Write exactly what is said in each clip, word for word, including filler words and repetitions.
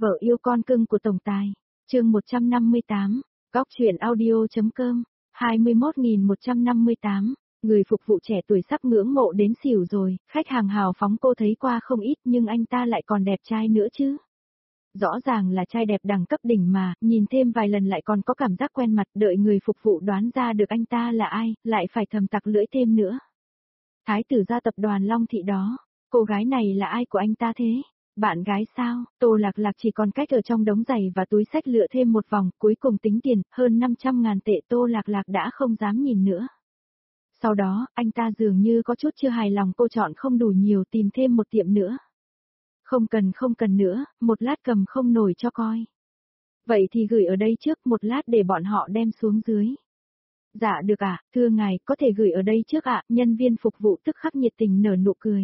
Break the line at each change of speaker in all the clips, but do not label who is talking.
Vợ yêu con cưng của tổng tài. Chương một trăm năm mươi tám. Góc truyện audio.com. hai mươi mốt nghìn một trăm năm mươi tám. Người phục vụ trẻ tuổi sắp ngưỡng mộ đến xỉu rồi, khách hàng hào phóng cô thấy qua không ít nhưng anh ta lại còn đẹp trai nữa chứ. Rõ ràng là trai đẹp đẳng cấp đỉnh mà, nhìn thêm vài lần lại còn có cảm giác quen mặt, đợi người phục vụ đoán ra được anh ta là ai, lại phải thầm tặc lưỡi thêm nữa. Thái tử gia tập đoàn Long Thị đó, cô gái này là ai của anh ta thế? Bạn gái sao? Tô Lạc Lạc chỉ còn cách ở trong đống giày và túi xách lựa thêm một vòng, cuối cùng tính tiền, hơn năm trăm ngàn tệ. Tô Lạc Lạc đã không dám nhìn nữa. Sau đó, anh ta dường như có chút chưa hài lòng cô chọn không đủ nhiều, tìm thêm một tiệm nữa. Không cần không cần nữa, một lát cầm không nổi cho coi. Vậy thì gửi ở đây trước, một lát để bọn họ đem xuống dưới. Dạ được ạ, à, thưa ngài, có thể gửi ở đây trước ạ. À, nhân viên phục vụ tức khắc nhiệt tình nở nụ cười.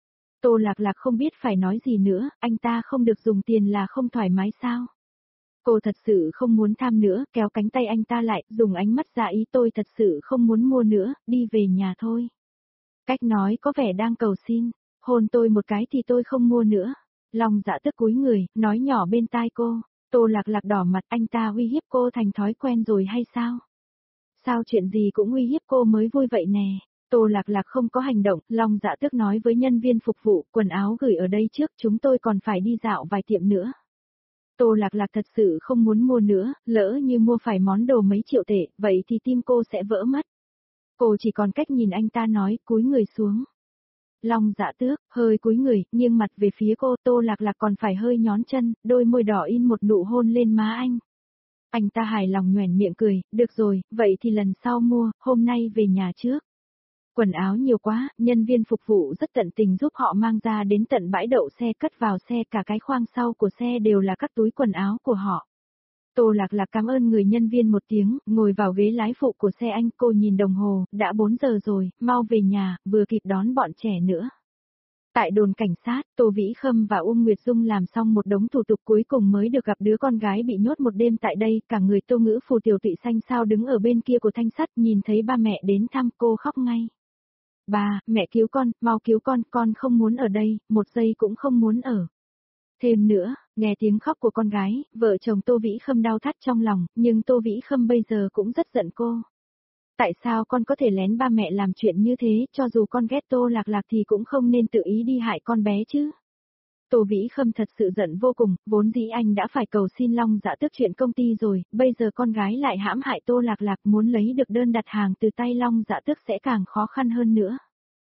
Tô Lạc Lạc không biết phải nói gì nữa, anh ta không được dùng tiền là không thoải mái sao? Cô thật sự không muốn tham nữa, kéo cánh tay anh ta lại, dùng ánh mắt dạ ý tôi thật sự không muốn mua nữa, đi về nhà thôi. Cách nói có vẻ đang cầu xin, hôn tôi một cái thì tôi không mua nữa. Long Dạ tức cúi người, nói nhỏ bên tai cô. Tô Lạc Lạc đỏ mặt, anh ta uy hiếp cô thành thói quen rồi hay sao? Sao chuyện gì cũng uy hiếp cô mới vui vậy nè? Tô Lạc Lạc không có hành động, Long Dạ Tước nói với nhân viên phục vụ, quần áo gửi ở đây trước, chúng tôi còn phải đi dạo vài tiệm nữa. Tô Lạc Lạc thật sự không muốn mua nữa, lỡ như mua phải món đồ mấy triệu tệ, vậy thì tim cô sẽ vỡ mất. Cô chỉ còn cách nhìn anh ta nói, cúi người xuống. Long Dạ Tước, hơi cúi người, nghiêng mặt về phía cô, Tô Lạc Lạc còn phải hơi nhón chân, đôi môi đỏ in một nụ hôn lên má anh. Anh ta hài lòng nhoẻn miệng cười, được rồi, vậy thì lần sau mua, hôm nay về nhà trước. Quần áo nhiều quá, nhân viên phục vụ rất tận tình giúp họ mang ra đến tận bãi đậu xe, cất vào xe, cả cái khoang sau của xe đều là các túi quần áo của họ. Tô Lạc Lạc cảm ơn người nhân viên một tiếng, ngồi vào ghế lái phụ của xe anh, cô nhìn đồng hồ, đã bốn giờ rồi, mau về nhà, vừa kịp đón bọn trẻ nữa. Tại đồn cảnh sát, Tô Vĩ Khâm và Uông Nguyệt Dung làm xong một đống thủ tục cuối cùng mới được gặp đứa con gái bị nhốt một đêm tại đây, cả người Tô Ngữ Phù tiểu tụy xanh xao đứng ở bên kia của thanh sắt, nhìn thấy ba mẹ đến thăm cô khóc ngay. Ba, mẹ cứu con, mau cứu con, con không muốn ở đây, một giây cũng không muốn ở. Thêm nữa, nghe tiếng khóc của con gái, vợ chồng Tô Vĩ Khâm đau thắt trong lòng, nhưng Tô Vĩ Khâm bây giờ cũng rất giận cô. Tại sao con có thể lén ba mẹ làm chuyện như thế, cho dù con ghét Tô Lạc Lạc thì cũng không nên tự ý đi hại con bé chứ. Tô Vĩ Khâm thật sự giận vô cùng, vốn dĩ anh đã phải cầu xin Long Dạ Tước chuyện công ty rồi, bây giờ con gái lại hãm hại Tô Lạc Lạc, muốn lấy được đơn đặt hàng từ tay Long Dạ Tước sẽ càng khó khăn hơn nữa.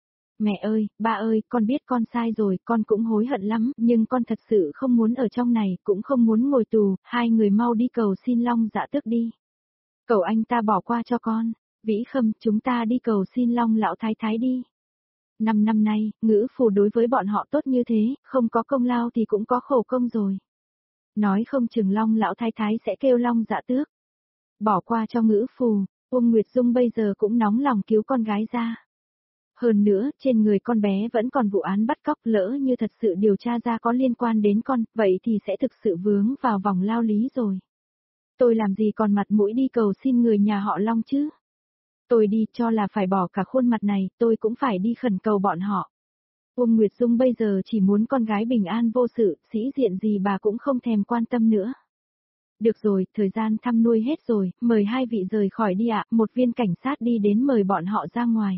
Mẹ ơi, ba ơi, con biết con sai rồi, con cũng hối hận lắm, nhưng con thật sự không muốn ở trong này, cũng không muốn ngồi tù, hai người mau đi cầu xin Long Dạ Tước đi. Cầu anh ta bỏ qua cho con. Vĩ Khâm, chúng ta đi cầu xin Long lão thái thái đi. Năm năm nay, Ngữ Phù đối với bọn họ tốt như thế, không có công lao thì cũng có khổ công rồi. Nói không chừng Long lão thái thái sẽ kêu Long Dạ Tước. Bỏ qua cho Ngữ Phù, Uông Nguyệt Dung bây giờ cũng nóng lòng cứu con gái ra. Hơn nữa, trên người con bé vẫn còn vụ án bắt cóc, lỡ như thật sự điều tra ra có liên quan đến con, vậy thì sẽ thực sự vướng vào vòng lao lý rồi. Tôi làm gì còn mặt mũi đi cầu xin người nhà họ Long chứ? Tôi đi cho là phải bỏ cả khuôn mặt này, tôi cũng phải đi khẩn cầu bọn họ. Uông Nguyệt Dung bây giờ chỉ muốn con gái bình an vô sự, sĩ diện gì bà cũng không thèm quan tâm nữa. Được rồi, thời gian thăm nuôi hết rồi, mời hai vị rời khỏi đi ạ, một viên cảnh sát đi đến mời bọn họ ra ngoài.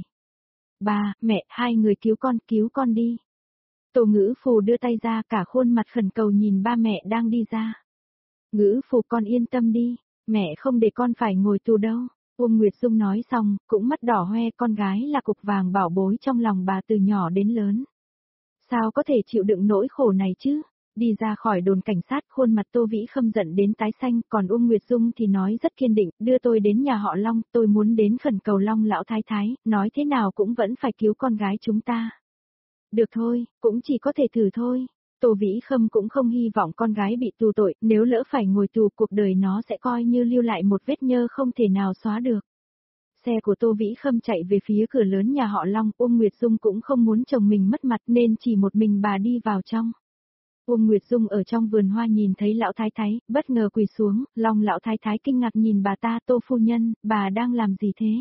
Ba, mẹ, hai người cứu con, cứu con đi. Tô Ngữ Phù đưa tay ra, cả khuôn mặt khẩn cầu nhìn ba mẹ đang đi ra. Ngữ Phù, con yên tâm đi, mẹ không để con phải ngồi tù đâu. Uông Nguyệt Dung nói xong, cũng mắt đỏ hoe, con gái là cục vàng bảo bối trong lòng bà từ nhỏ đến lớn. Sao có thể chịu đựng nỗi khổ này chứ? Đi ra khỏi đồn cảnh sát, khuôn mặt Tô Vĩ Khâm giận đến tái xanh, còn Uông Nguyệt Dung thì nói rất kiên định, đưa tôi đến nhà họ Long, tôi muốn đến khẩn cầu Long lão thái thái, nói thế nào cũng vẫn phải cứu con gái chúng ta. Được thôi, cũng chỉ có thể thử thôi. Tô Vĩ Khâm cũng không hy vọng con gái bị tù tội, nếu lỡ phải ngồi tù cuộc đời nó sẽ coi như lưu lại một vết nhơ không thể nào xóa được. Xe của Tô Vĩ Khâm chạy về phía cửa lớn nhà họ Long, Uông Nguyệt Dung cũng không muốn chồng mình mất mặt nên chỉ một mình bà đi vào trong. Uông Nguyệt Dung ở trong vườn hoa nhìn thấy lão thái thái, bất ngờ quỳ xuống, Long lão thái thái kinh ngạc nhìn bà ta, Tô phu nhân, bà đang làm gì thế?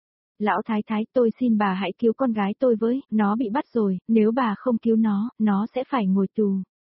Lão thái thái, tôi xin bà hãy cứu con gái tôi với, nó bị bắt rồi, nếu bà không cứu nó, nó sẽ phải ngồi tù.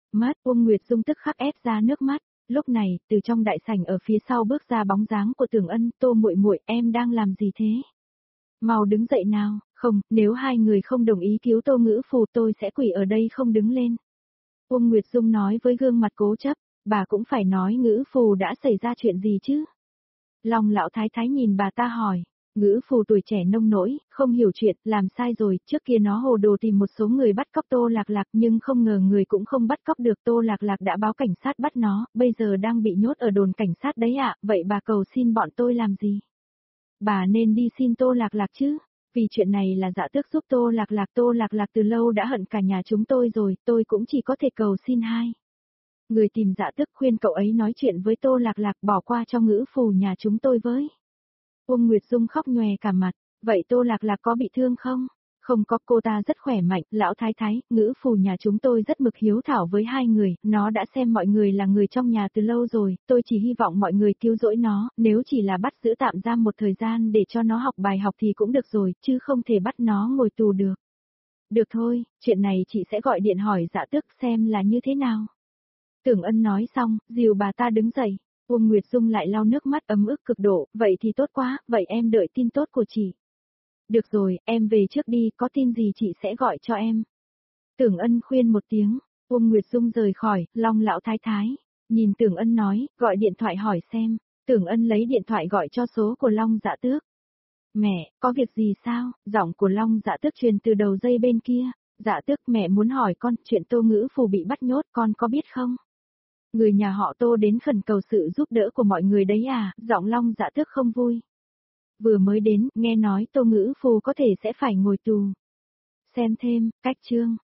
Mất, Uông Nguyệt Dung tức khắc ép ra nước mắt. Lúc này, từ trong đại sảnh ở phía sau bước ra bóng dáng của Tưởng Ân, Tô muội muội, em đang làm gì thế? Mau đứng dậy nào, không, nếu hai người không đồng ý cứu Tô Ngữ Phù tôi sẽ quỳ ở đây không đứng lên. Uông Nguyệt Dung nói với gương mặt cố chấp, bà cũng phải nói Ngữ Phù đã xảy ra chuyện gì chứ? Long lão thái thái nhìn bà ta hỏi, Ngữ Phù tuổi trẻ nông nỗi, không hiểu chuyện, làm sai rồi, trước kia nó hồ đồ tìm một số người bắt cóc Tô Lạc Lạc nhưng không ngờ người cũng không bắt cóc được, Tô Lạc Lạc đã báo cảnh sát bắt nó, bây giờ đang bị nhốt ở đồn cảnh sát đấy ạ, vậy bà cầu xin bọn tôi làm gì? Bà nên đi xin Tô Lạc Lạc chứ, vì chuyện này là Dạ Tước giúp Tô Lạc Lạc, Tô Lạc Lạc từ lâu đã hận cả nhà chúng tôi rồi, tôi cũng chỉ có thể cầu xin hai. Người tìm Dạ Tước khuyên cậu ấy nói chuyện với Tô Lạc Lạc bỏ qua cho Ngữ Phù nhà chúng tôi với. Uông Nguyệt Dung khóc nhòe cả mặt, vậy Tô Lạc Lạc có bị thương không? Không có, cô ta rất khỏe mạnh, lão thái thái, Ngữ Phù nhà chúng tôi rất mực hiếu thảo với hai người, nó đã xem mọi người là người trong nhà từ lâu rồi, tôi chỉ hy vọng mọi người cứu rỗi nó, nếu chỉ là bắt giữ tạm giam một thời gian để cho nó học bài học thì cũng được rồi, chứ không thể bắt nó ngồi tù được. Được thôi, chuyện này chị sẽ gọi điện hỏi Dạ Tước xem là như thế nào. Tưởng Ân nói xong, dìu bà ta đứng dậy. Uông Nguyệt Dung lại lau nước mắt ấm ức cực độ, vậy thì tốt quá, vậy em đợi tin tốt của chị. Được rồi, em về trước đi, có tin gì chị sẽ gọi cho em. Tưởng Ân khuyên một tiếng, Uông Nguyệt Dung rời khỏi, Long lão thái thái. Nhìn Tưởng Ân nói, gọi điện thoại hỏi xem. Tưởng Ân lấy điện thoại gọi cho số của Long Dạ Tước. Mẹ, có việc gì sao? Giọng của Long Dạ Tước truyền từ đầu dây bên kia. Dạ Tước, mẹ muốn hỏi con, chuyện Tô Ngữ Phù bị bắt nhốt con có biết không? Người nhà họ Tô đến khẩn cầu sự giúp đỡ của mọi người đấy à, giọng Long Dạ Tước không vui. Vừa mới đến, nghe nói Tô Ngữ Phù có thể sẽ phải ngồi tù. Xem thêm, cách chương.